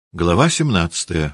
Глава 17.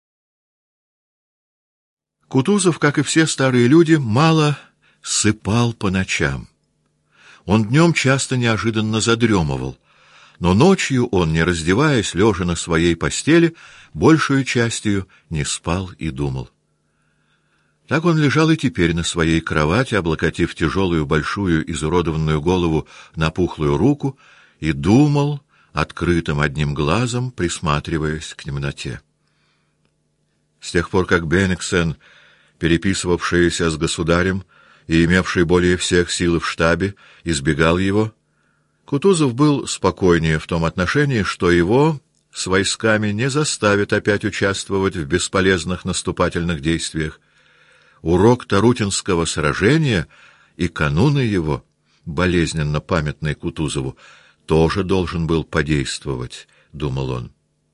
Кутузов, как и все старые люди, мало сыпал по ночам. Он днем часто неожиданно задремывал, но ночью он, не раздеваясь, лежа на своей постели, большую частью не спал и думал. Так он лежал и теперь на своей кровати, облокотив тяжелую, большую, изуродованную голову на пухлую руку, и думал, открытым одним глазом, присматриваясь к темноте. С тех пор, как Бенниксен, переписывавшийся с государем и имевший более всех силы в штабе, избегал его, Кутузов был спокойнее в том отношении, что его с войсками не заставят опять участвовать в бесполезных наступательных действиях. Урок Тарутинского сражения и кануны его, болезненно памятный Кутузову, тоже должен был подействовать, — думал он.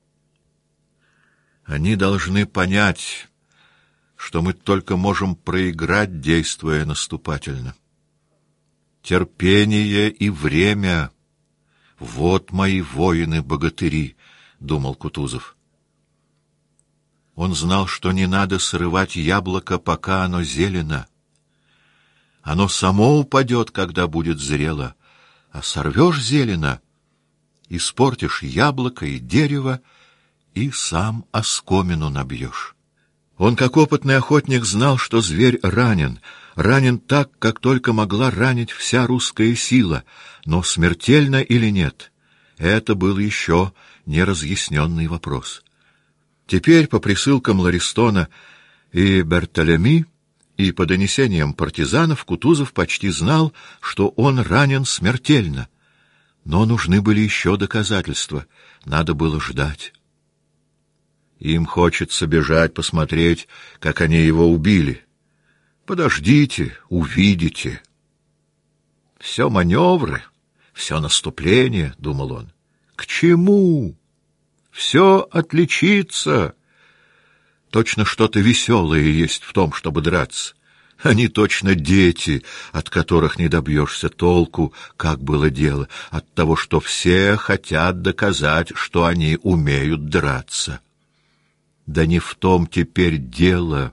Они должны понять, что мы только можем проиграть, действуя наступательно. Терпение и время — вот мои воины-богатыри, — думал Кутузов. Он знал, что не надо срывать яблоко, пока оно зелено. Оно само упадет, когда будет зрело. А сорвешь зелено, испортишь яблоко и дерево, и сам оскомину набьешь. Он, как опытный охотник, знал, что зверь ранен так, как только могла ранить вся русская сила, но смертельно или нет, это был еще неразъясненный вопрос. Теперь, по присылкам Ларистона и Бертолеми, и по донесениям партизанов, Кутузов почти знал, что он ранен смертельно. Но нужны были еще доказательства, надо было ждать. Им хочется бежать, посмотреть, как они его убили. Подождите, увидите. Все маневры, все наступление, — думал он. К чему? Все отличится. Точно что-то веселое есть в том, чтобы драться. Они точно дети, от которых не добьешься толку, как было дело, от того, что все хотят доказать, что они умеют драться. Да не в том теперь дело.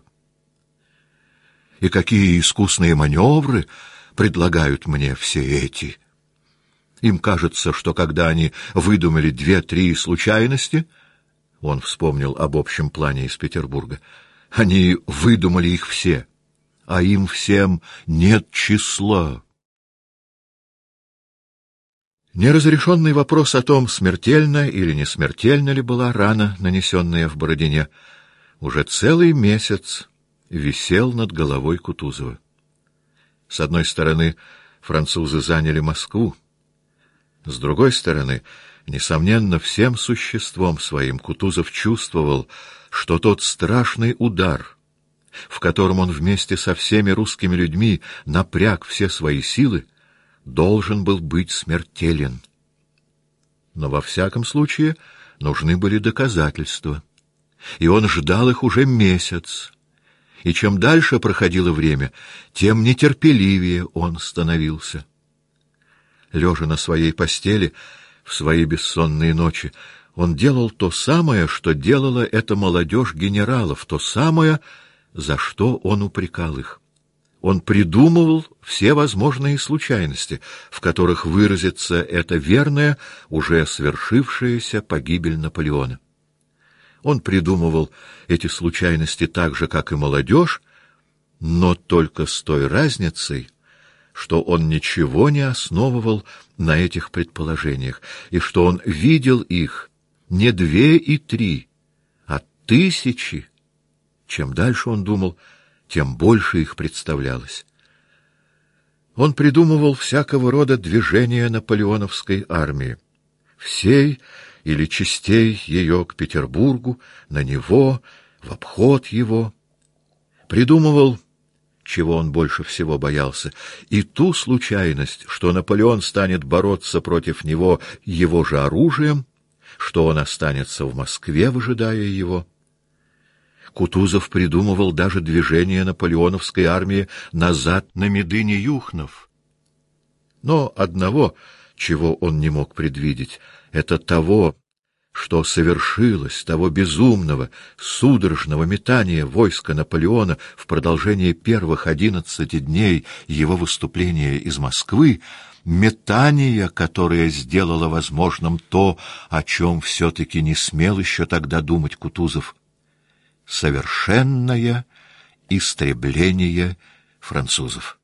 И какие искусные маневры предлагают мне все эти. Им кажется, что когда они выдумали 2-3 случайности, он вспомнил об общем плане из Петербурга, они выдумали их все, а им всем нет числа. Неразрешенный вопрос о том, смертельно или не смертельно ли была рана, нанесенная в Бородине, уже целый месяц висел над головой Кутузова. С одной стороны, французы заняли Москву, с другой стороны, несомненно, всем существом своим Кутузов чувствовал, что тот страшный удар, в котором он вместе со всеми русскими людьми напряг все свои силы, должен был быть смертелен. Но во всяком случае нужны были доказательства, и он ждал их уже месяц, и чем дальше проходило время, тем нетерпеливее он становился. Лежа на своей постели в свои бессонные ночи, он делал то самое, что делала эта молодежь генералов, то самое, за что он упрекал их. Он придумывал все возможные случайности, в которых выразится эта верная, уже свершившаяся погибель Наполеона. Он придумывал эти случайности так же, как и молодежь, но только с той разницей, что он ничего не основывал на этих предположениях, и что он видел их не 2 и 3, а тысячи. Чем дальше он думал, тем больше их представлялось. Он придумывал всякого рода движения наполеоновской армии, всей или частей ее к Петербургу, на него, в обход его. Придумывал, чего он больше всего боялся, и ту случайность, что Наполеон станет бороться против него его же оружием, что он останется в Москве, выжидая его. Кутузов придумывал даже движение наполеоновской армии назад на Медыне-Юхнов. Но одного, чего он не мог предвидеть, это того, что совершилось того безумного, судорожного метания войска Наполеона в продолжение первых 11 дней его выступления из Москвы, метание, которое сделало возможным то, о чем все-таки не смел еще тогда думать Кутузов — совершенное истребление французов.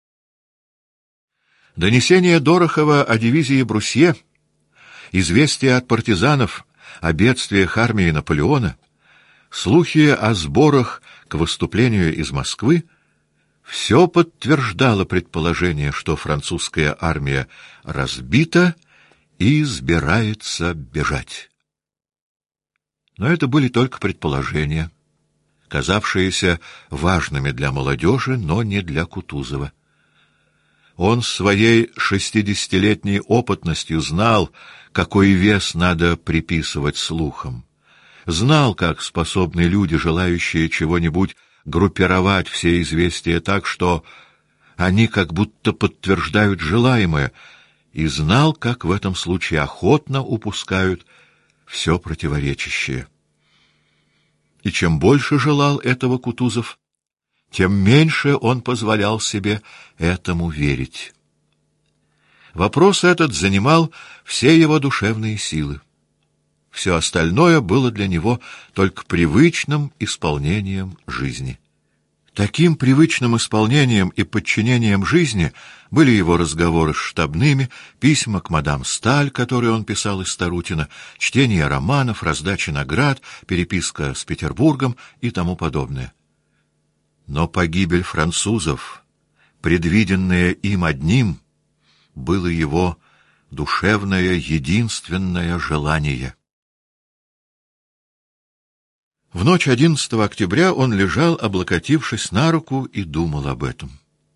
Донесение Дорохова о дивизии Брусье, известия от партизанов о бедствиях армии Наполеона, слухи о сборах к выступлению из Москвы — все подтверждало предположение, что французская армия разбита и собирается бежать. Но это были только предположения, казавшиеся важными для молодежи, но не для Кутузова. Он своей 60-летней опытностью знал, какой вес надо приписывать слухам. Знал, как способны люди, желающие чего-нибудь, группировать все известия так, что они как будто подтверждают желаемое, и знал, как в этом случае охотно упускают все противоречащее. И чем больше желал этого Кутузов, тем меньше он позволял себе этому верить. Вопрос этот занимал все его душевные силы. Все остальное было для него только привычным исполнением жизни. Таким привычным исполнением и подчинением жизни были его разговоры с штабными, письма к мадам Сталь, которые он писал из Тарутина, чтение романов, раздача наград, переписка с Петербургом и тому подобное. Но погибель французов, предвиденная им одним, было его душевное единственное желание. В ночь 11 октября он лежал, облокотившись на руку, и думал об этом.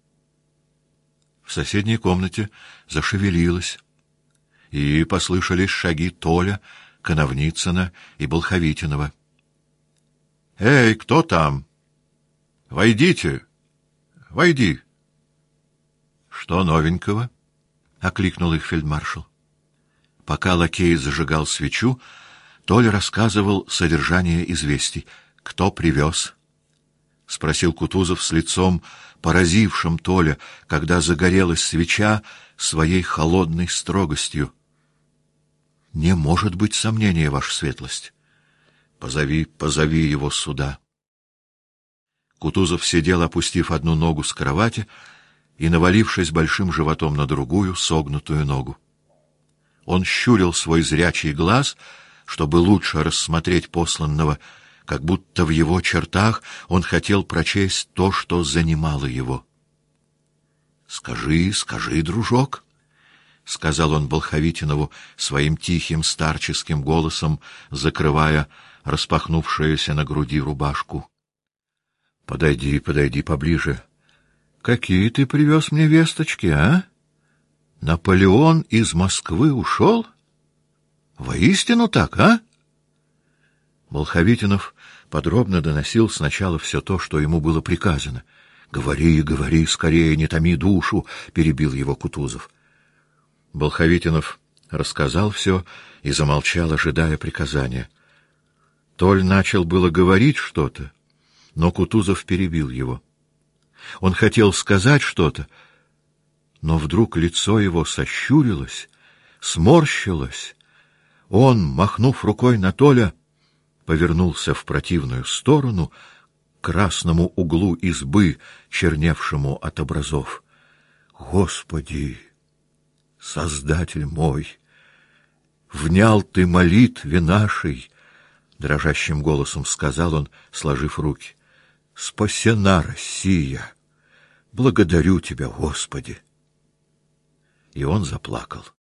В соседней комнате зашевелилось, и послышались шаги Толя, Коновницына и Болховитинова. — Эй, кто там? — Войдите! Войди! — Что новенького? — окликнул их фельдмаршал. Пока лакей зажигал свечу, Толя рассказывал содержание известий. — Кто привез? — спросил Кутузов с лицом, поразившим Толя, когда загорелась свеча своей холодной строгостью. — Не может быть сомнения, ваша светлость. — Позови его сюда. Кутузов сидел, опустив одну ногу с кровати и навалившись большим животом на другую, согнутую ногу. Он щурил свой зрячий глаз, чтобы лучше рассмотреть посланного, как будто в его чертах он хотел прочесть то, что занимало его. — Скажи, дружок, — сказал он Болховитинову своим тихим старческим голосом, закрывая распахнувшуюся на груди рубашку. — Подойди поближе. Какие ты привез мне весточки, а? Наполеон из Москвы ушел? Воистину так, а? Болховитинов подробно доносил сначала все то, что ему было приказано. — Говори, скорее, не томи душу, — перебил его Кутузов. Болховитинов рассказал все и замолчал, ожидая приказания. Толь начал было говорить что-то, но Кутузов перебил его. Он хотел сказать что-то, но вдруг лицо его сощурилось, сморщилось. Он, махнув рукой на Толя, повернулся в противную сторону, к красному углу избы, черневшему от образов. Господи, Создатель мой, внял ты молитве нашей, — дрожащим голосом сказал он, сложив руки. — Спасена Россия! Благодарю тебя, Господи! И он заплакал.